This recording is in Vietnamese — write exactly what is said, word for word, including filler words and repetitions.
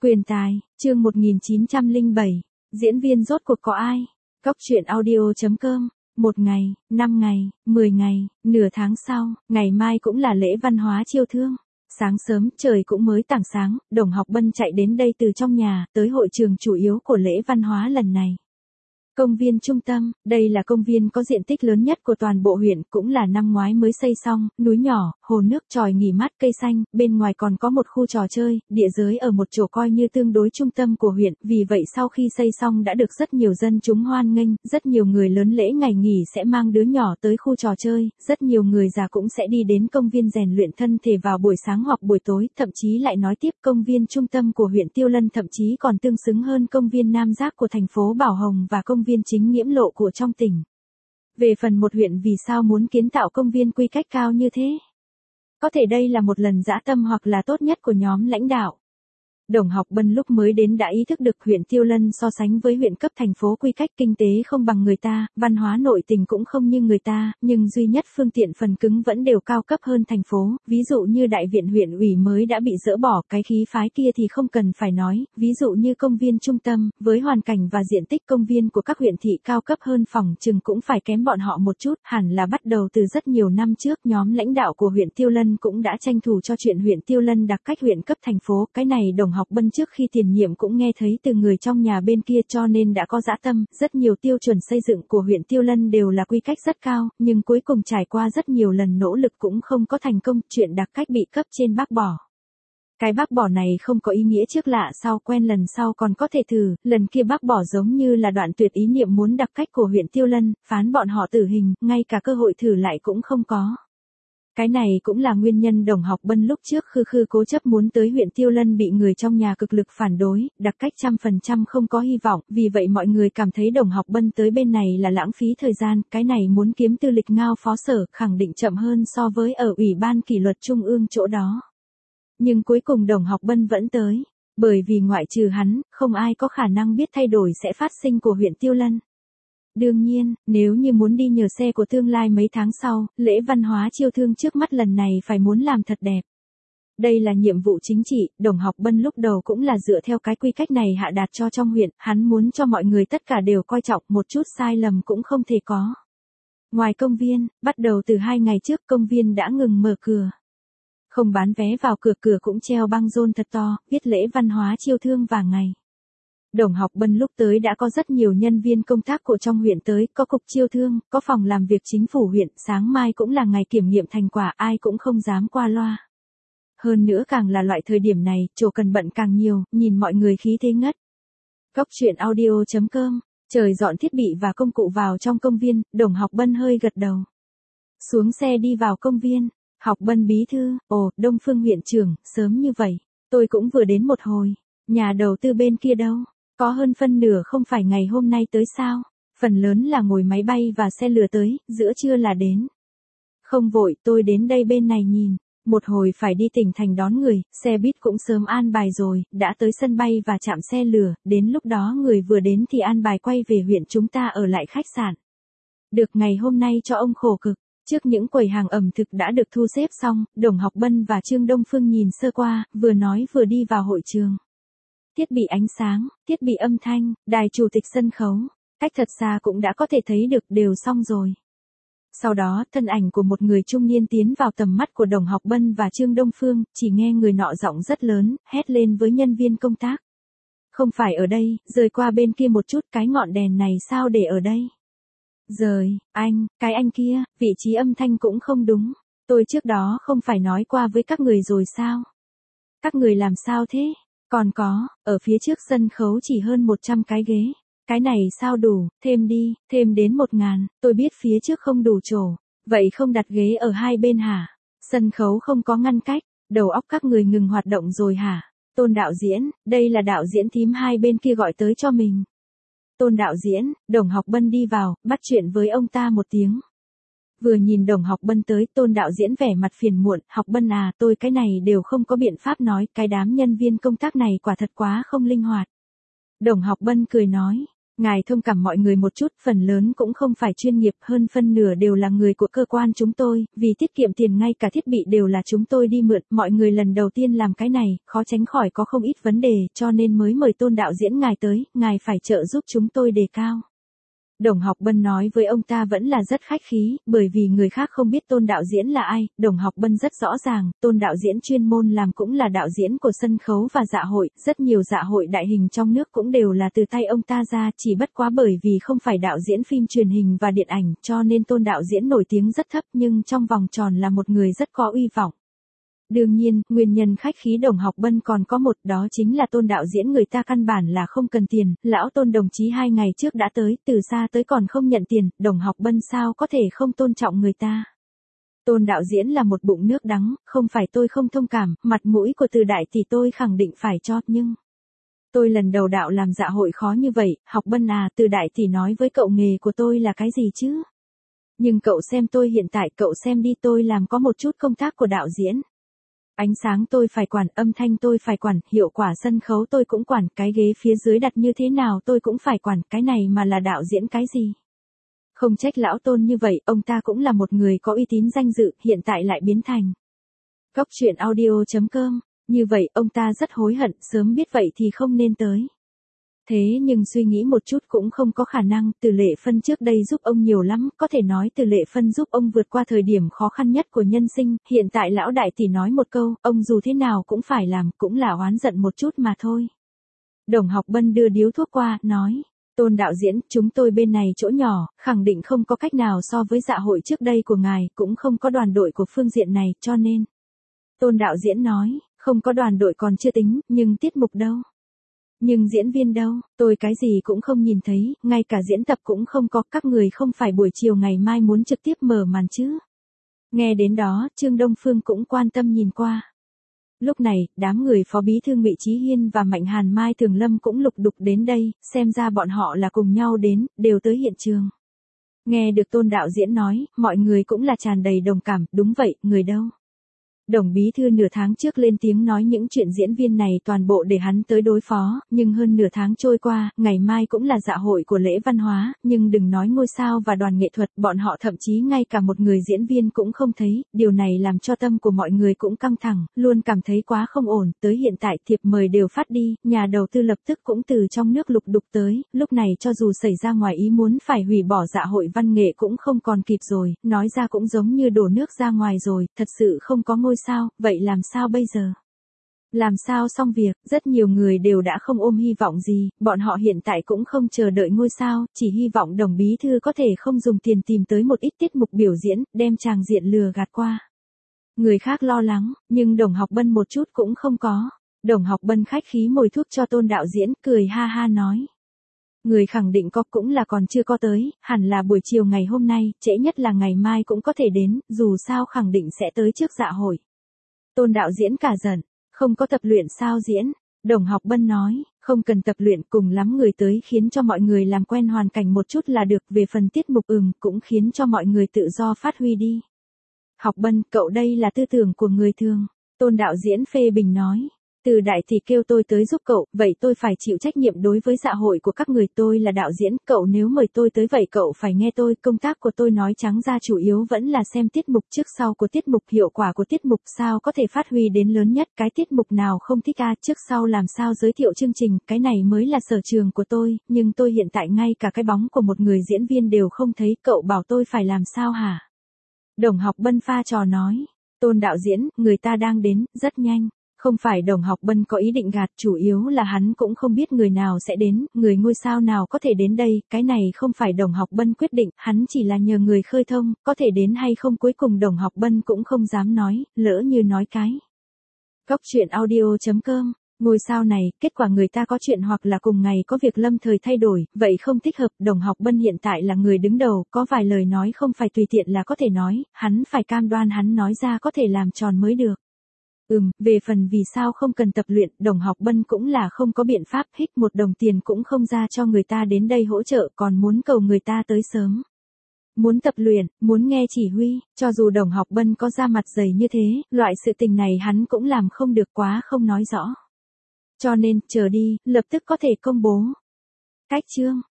Quyền tài, chương một nghìn chín trăm lẻ bảy, diễn viên rốt cuộc có ai? Cốc truyện audio chấm com, một ngày, năm ngày, mười ngày, nửa tháng sau, ngày mai cũng là lễ văn hóa chiêu thương. Sáng sớm, trời cũng mới tảng sáng, Đồng Học Bân chạy đến đây từ trong nhà, tới hội trường chủ yếu của lễ văn hóa lần này. Công viên trung tâm, đây là công viên có diện tích lớn nhất của toàn bộ huyện, cũng là năm ngoái mới xây xong, núi nhỏ, hồ nước, chòi nghỉ mát, cây xanh, bên ngoài còn có một khu trò chơi, địa giới ở một chỗ coi như tương đối trung tâm của huyện, vì vậy sau khi xây xong đã được rất nhiều dân chúng hoan nghênh, rất nhiều người lớn lễ ngày nghỉ sẽ mang đứa nhỏ tới khu trò chơi, rất nhiều người già cũng sẽ đi đến công viên rèn luyện thân thể vào buổi sáng hoặc buổi tối, thậm chí lại nói tiếp công viên trung tâm của huyện Tiêu Lân thậm chí còn tương xứng hơn công viên Nam Giác của thành phố Bảo Hồng và công viên chính Nghiễm Lộ của trong tỉnh. Về phần một huyện vì sao muốn kiến tạo công viên quy cách cao như thế? Có thể đây là một lần dã tâm hoặc là tốt nhất của nhóm lãnh đạo. Đồng Học Bân lúc mới đến đã ý thức được huyện Tiêu Lân so sánh với huyện cấp thành phố quy cách kinh tế không bằng người ta, văn hóa nội tình cũng không như người ta, nhưng duy nhất phương tiện phần cứng vẫn đều cao cấp hơn thành phố, ví dụ như đại viện huyện ủy mới đã bị dỡ bỏ, cái khí phái kia thì không cần phải nói, ví dụ như công viên trung tâm, với hoàn cảnh và diện tích công viên của các huyện thị cao cấp hơn phòng chừng cũng phải kém bọn họ một chút, hẳn là bắt đầu từ rất nhiều năm trước nhóm lãnh đạo của huyện Tiêu Lân cũng đã tranh thủ cho chuyện huyện Tiêu Lân đặc cách huyện cấp thành phố, cái này Đồng Học Bân trước khi tiền nhiệm cũng nghe thấy từ người trong nhà bên kia cho nên đã có dã tâm, rất nhiều tiêu chuẩn xây dựng của huyện Tiêu Lân đều là quy cách rất cao, nhưng cuối cùng trải qua rất nhiều lần nỗ lực cũng không có thành công, chuyện đặc cách bị cấp trên bác bỏ. Cái bác bỏ này không có ý nghĩa trước lạ sau quen lần sau còn có thể thử, lần kia bác bỏ giống như là đoạn tuyệt ý niệm muốn đặc cách của huyện Tiêu Lân, phán bọn họ tử hình, ngay cả cơ hội thử lại cũng không có. Cái này cũng là nguyên nhân Đồng Học Bân lúc trước khư khư cố chấp muốn tới huyện Tiêu Lân bị người trong nhà cực lực phản đối, đặc cách trăm phần trăm không có hy vọng, vì vậy mọi người cảm thấy Đồng Học Bân tới bên này là lãng phí thời gian, cái này muốn kiếm tư lịch ngao phó sở, khẳng định chậm hơn so với ở Ủy ban kỷ luật Trung ương chỗ đó. Nhưng cuối cùng Đồng Học Bân vẫn tới, bởi vì ngoại trừ hắn, không ai có khả năng biết thay đổi sẽ phát sinh của huyện Tiêu Lân. Đương nhiên, nếu như muốn đi nhờ xe của tương lai mấy tháng sau, lễ văn hóa chiêu thương trước mắt lần này phải muốn làm thật đẹp. Đây là nhiệm vụ chính trị, Đồng Học Bân lúc đầu cũng là dựa theo cái quy cách này hạ đạt cho trong huyện, hắn muốn cho mọi người tất cả đều coi trọng, một chút sai lầm cũng không thể có. Ngoài công viên, bắt đầu từ hai ngày trước công viên đã ngừng mở cửa. Không bán vé vào cửa, cửa cũng treo băng rôn thật to, viết lễ văn hóa chiêu thương vàng ngày. Đồng Học Bân lúc tới đã có rất nhiều nhân viên công tác của trong huyện tới, có cục chiêu thương, có phòng làm việc chính phủ huyện, sáng mai cũng là ngày kiểm nghiệm thành quả, ai cũng không dám qua loa. Hơn nữa càng là loại thời điểm này, chỗ cần bận càng nhiều, nhìn mọi người khí thế ngất. Cốc truyện audio chấm com, trời dọn thiết bị và công cụ vào trong công viên, Đồng Học Bân hơi gật đầu. Xuống xe đi vào công viên, Học Bân bí thư, ồ, Đông Phương huyện trưởng, sớm như vậy, tôi cũng vừa đến một hồi, nhà đầu tư bên kia đâu? Có hơn phân nửa không phải ngày hôm nay tới sao? Phần lớn là ngồi máy bay và xe lửa tới, giữa trưa là đến. Không vội, tôi đến đây bên này nhìn. Một hồi phải đi tỉnh thành đón người, xe buýt cũng sớm an bài rồi, đã tới sân bay và chạm xe lửa, đến lúc đó người vừa đến thì an bài quay về huyện chúng ta ở lại khách sạn. Được ngày hôm nay cho ông khổ cực. Trước những quầy hàng ẩm thực đã được thu xếp xong, Đồng Học Bân và Trương Đông Phương nhìn sơ qua, vừa nói vừa đi vào hội trường. Thiết bị ánh sáng, thiết bị âm thanh, đài chủ tịch sân khấu, cách thật xa cũng đã có thể thấy được đều xong rồi. Sau đó, thân ảnh của một người trung niên tiến vào tầm mắt của Đồng Học Bân và Trương Đông Phương, chỉ nghe người nọ giọng rất lớn, hét lên với nhân viên công tác. Không phải ở đây, rời qua bên kia một chút, cái ngọn đèn này sao để ở đây? Rời, anh, cái anh kia, vị trí âm thanh cũng không đúng. Tôi trước đó không phải nói qua với các người rồi sao? Các người làm sao thế? Còn có, ở phía trước sân khấu chỉ hơn một trăm cái ghế. Cái này sao đủ, thêm đi, thêm đến một ngàn, tôi biết phía trước không đủ chỗ. Vậy không đặt ghế ở hai bên hả? Sân khấu không có ngăn cách, đầu óc các người ngừng hoạt động rồi hả? Tôn đạo diễn, đây là đạo diễn thím hai bên kia gọi tới cho mình. Tôn đạo diễn, Đồng Học Bân đi vào, bắt chuyện với ông ta một tiếng. Vừa nhìn Đồng Học Bân tới, Tôn đạo diễn vẻ mặt phiền muộn, Học Bân à, tôi cái này đều không có biện pháp nói, cái đám nhân viên công tác này quả thật quá không linh hoạt. Đồng Học Bân cười nói, Ngài thông cảm mọi người một chút, phần lớn cũng không phải chuyên nghiệp, hơn phân nửa đều là người của cơ quan chúng tôi, vì tiết kiệm tiền ngay cả thiết bị đều là chúng tôi đi mượn, mọi người lần đầu tiên làm cái này, khó tránh khỏi có không ít vấn đề, cho nên mới mời Tôn đạo diễn ngài tới, ngài phải trợ giúp chúng tôi đề cao. Đồng Học Bân nói với ông ta vẫn là rất khách khí, bởi vì người khác không biết Tôn đạo diễn là ai, Đồng Học Bân rất rõ ràng, Tôn đạo diễn chuyên môn làm cũng là đạo diễn của sân khấu và dạ hội, rất nhiều dạ hội đại hình trong nước cũng đều là từ tay ông ta ra, chỉ bất quá bởi vì không phải đạo diễn phim truyền hình và điện ảnh, cho nên Tôn đạo diễn nổi tiếng rất thấp nhưng trong vòng tròn là một người rất có uy vọng. Đương nhiên, nguyên nhân khách khí Đồng Học Bân còn có một, đó chính là Tôn đạo diễn người ta căn bản là không cần tiền, lão Tôn đồng chí hai ngày trước đã tới, từ xa tới còn không nhận tiền, Đồng Học Bân sao có thể không tôn trọng người ta. Tôn đạo diễn là một bụng nước đắng, không phải tôi không thông cảm, mặt mũi của Từ đại thì tôi khẳng định phải cho, nhưng... Tôi lần đầu đạo làm dạ hội khó như vậy, Học Bân à, Từ đại thì nói với cậu nghề của tôi là cái gì chứ? Nhưng cậu xem tôi hiện tại, cậu xem đi, tôi làm có một chút công tác của đạo diễn. Ánh sáng tôi phải quản, âm thanh tôi phải quản, hiệu quả sân khấu tôi cũng quản, cái ghế phía dưới đặt như thế nào tôi cũng phải quản, cái này mà là đạo diễn cái gì? Không trách lão Tôn như vậy, ông ta cũng là một người có uy tín danh dự, hiện tại lại biến thành. Cóc truyện audio chấm com, như vậy ông ta rất hối hận, sớm biết vậy thì không nên tới. Thế nhưng suy nghĩ một chút cũng không có khả năng, Từ Lệ Phân trước đây giúp ông nhiều lắm, có thể nói Từ Lệ Phân giúp ông vượt qua thời điểm khó khăn nhất của nhân sinh, hiện tại lão đại tỷ nói một câu, ông dù thế nào cũng phải làm, cũng là oán giận một chút mà thôi. Đồng Học Bân đưa điếu thuốc qua, nói, Tôn đạo diễn, chúng tôi bên này chỗ nhỏ, khẳng định không có cách nào so với dạ hội trước đây của ngài, cũng không có đoàn đội của phương diện này, cho nên. Tôn đạo diễn nói, không có đoàn đội còn chưa tính, nhưng tiết mục đâu? Nhưng diễn viên đâu, tôi cái gì cũng không nhìn thấy, ngay cả diễn tập cũng không có, các người không phải buổi chiều ngày mai muốn trực tiếp mở màn chứ. Nghe đến đó, Trương Đông Phương cũng quan tâm nhìn qua. Lúc này, đám người Phó Bí thư Ngụy Chí Hiên và Mạnh Hàn Mai Thường Lâm cũng lục đục đến đây, xem ra bọn họ là cùng nhau đến, đều tới hiện trường. Nghe được Tôn đạo diễn nói, mọi người cũng là tràn đầy đồng cảm, đúng vậy, người đâu? Đồng bí thư nửa tháng trước lên tiếng nói những chuyện diễn viên này toàn bộ để hắn tới đối phó, nhưng hơn nửa tháng trôi qua, ngày mai cũng là dạ hội của lễ văn hóa, nhưng đừng nói ngôi sao và đoàn nghệ thuật, bọn họ thậm chí ngay cả một người diễn viên cũng không thấy, điều này làm cho tâm của mọi người cũng căng thẳng, luôn cảm thấy quá không ổn, tới hiện tại thiệp mời đều phát đi, nhà đầu tư lập tức cũng từ trong nước lục đục tới, lúc này cho dù xảy ra ngoài ý muốn phải hủy bỏ dạ hội văn nghệ cũng không còn kịp rồi, nói ra cũng giống như đổ nước ra ngoài rồi, thật sự không có ngôi sao, vậy làm sao bây giờ? Làm sao xong việc, rất nhiều người đều đã không ôm hy vọng gì, bọn họ hiện tại cũng không chờ đợi ngôi sao, chỉ hy vọng Đồng bí thư có thể không dùng tiền tìm tới một ít tiết mục biểu diễn, đem tràng diện lừa gạt qua. Người khác lo lắng, nhưng Đồng Học Bân một chút cũng không có. Đồng Học Bân khách khí mồi thuốc cho Tôn đạo diễn, cười ha ha nói. Người khẳng định có cũng là còn chưa có tới, hẳn là buổi chiều ngày hôm nay, trễ nhất là ngày mai cũng có thể đến, dù sao khẳng định sẽ tới trước dạ hội. Tôn đạo diễn cả giận, không có tập luyện sao diễn? Đồng Học Bân nói, không cần tập luyện, cùng lắm người tới khiến cho mọi người làm quen hoàn cảnh một chút là được, về phần tiết mục ừm cũng khiến cho mọi người tự do phát huy đi. Học Bân, cậu đây là tư tưởng của người thường. Tôn đạo diễn phê bình nói. Từ đại thì kêu tôi tới giúp cậu, vậy tôi phải chịu trách nhiệm đối với dạ hội của các người, tôi là đạo diễn, cậu nếu mời tôi tới vậy cậu phải nghe tôi, công tác của tôi nói trắng ra chủ yếu vẫn là xem tiết mục trước sau của tiết mục, hiệu quả của tiết mục sao có thể phát huy đến lớn nhất, cái tiết mục nào không thích a trước sau làm sao giới thiệu chương trình, cái này mới là sở trường của tôi, nhưng tôi hiện tại ngay cả cái bóng của một người diễn viên đều không thấy, cậu bảo tôi phải làm sao hả? Đồng Học Bân pha trò nói, Tôn đạo diễn, người ta đang đến, rất nhanh. Không phải Đồng Học Bân có ý định gạt, chủ yếu là hắn cũng không biết người nào sẽ đến, người ngôi sao nào có thể đến đây, cái này không phải Đồng Học Bân quyết định, hắn chỉ là nhờ người khơi thông, có thể đến hay không cuối cùng Đồng Học Bân cũng không dám nói, lỡ như nói cái. Cóc truyện audio chấm com, ngôi sao này, kết quả người ta có chuyện hoặc là cùng ngày có việc lâm thời thay đổi, vậy không thích hợp, Đồng Học Bân hiện tại là người đứng đầu, có vài lời nói không phải tùy tiện là có thể nói, hắn phải cam đoan hắn nói ra có thể làm tròn mới được. Ừm, về phần vì sao không cần tập luyện, Đồng Học Bân cũng là không có biện pháp, hích một đồng tiền cũng không ra cho người ta đến đây hỗ trợ, còn muốn cầu người ta tới sớm. Muốn tập luyện, muốn nghe chỉ huy, cho dù Đồng Học Bân có da mặt dày như thế, loại sự tình này hắn cũng làm không được, quá không nói rõ. Cho nên, chờ đi, lập tức có thể công bố. Cách chương.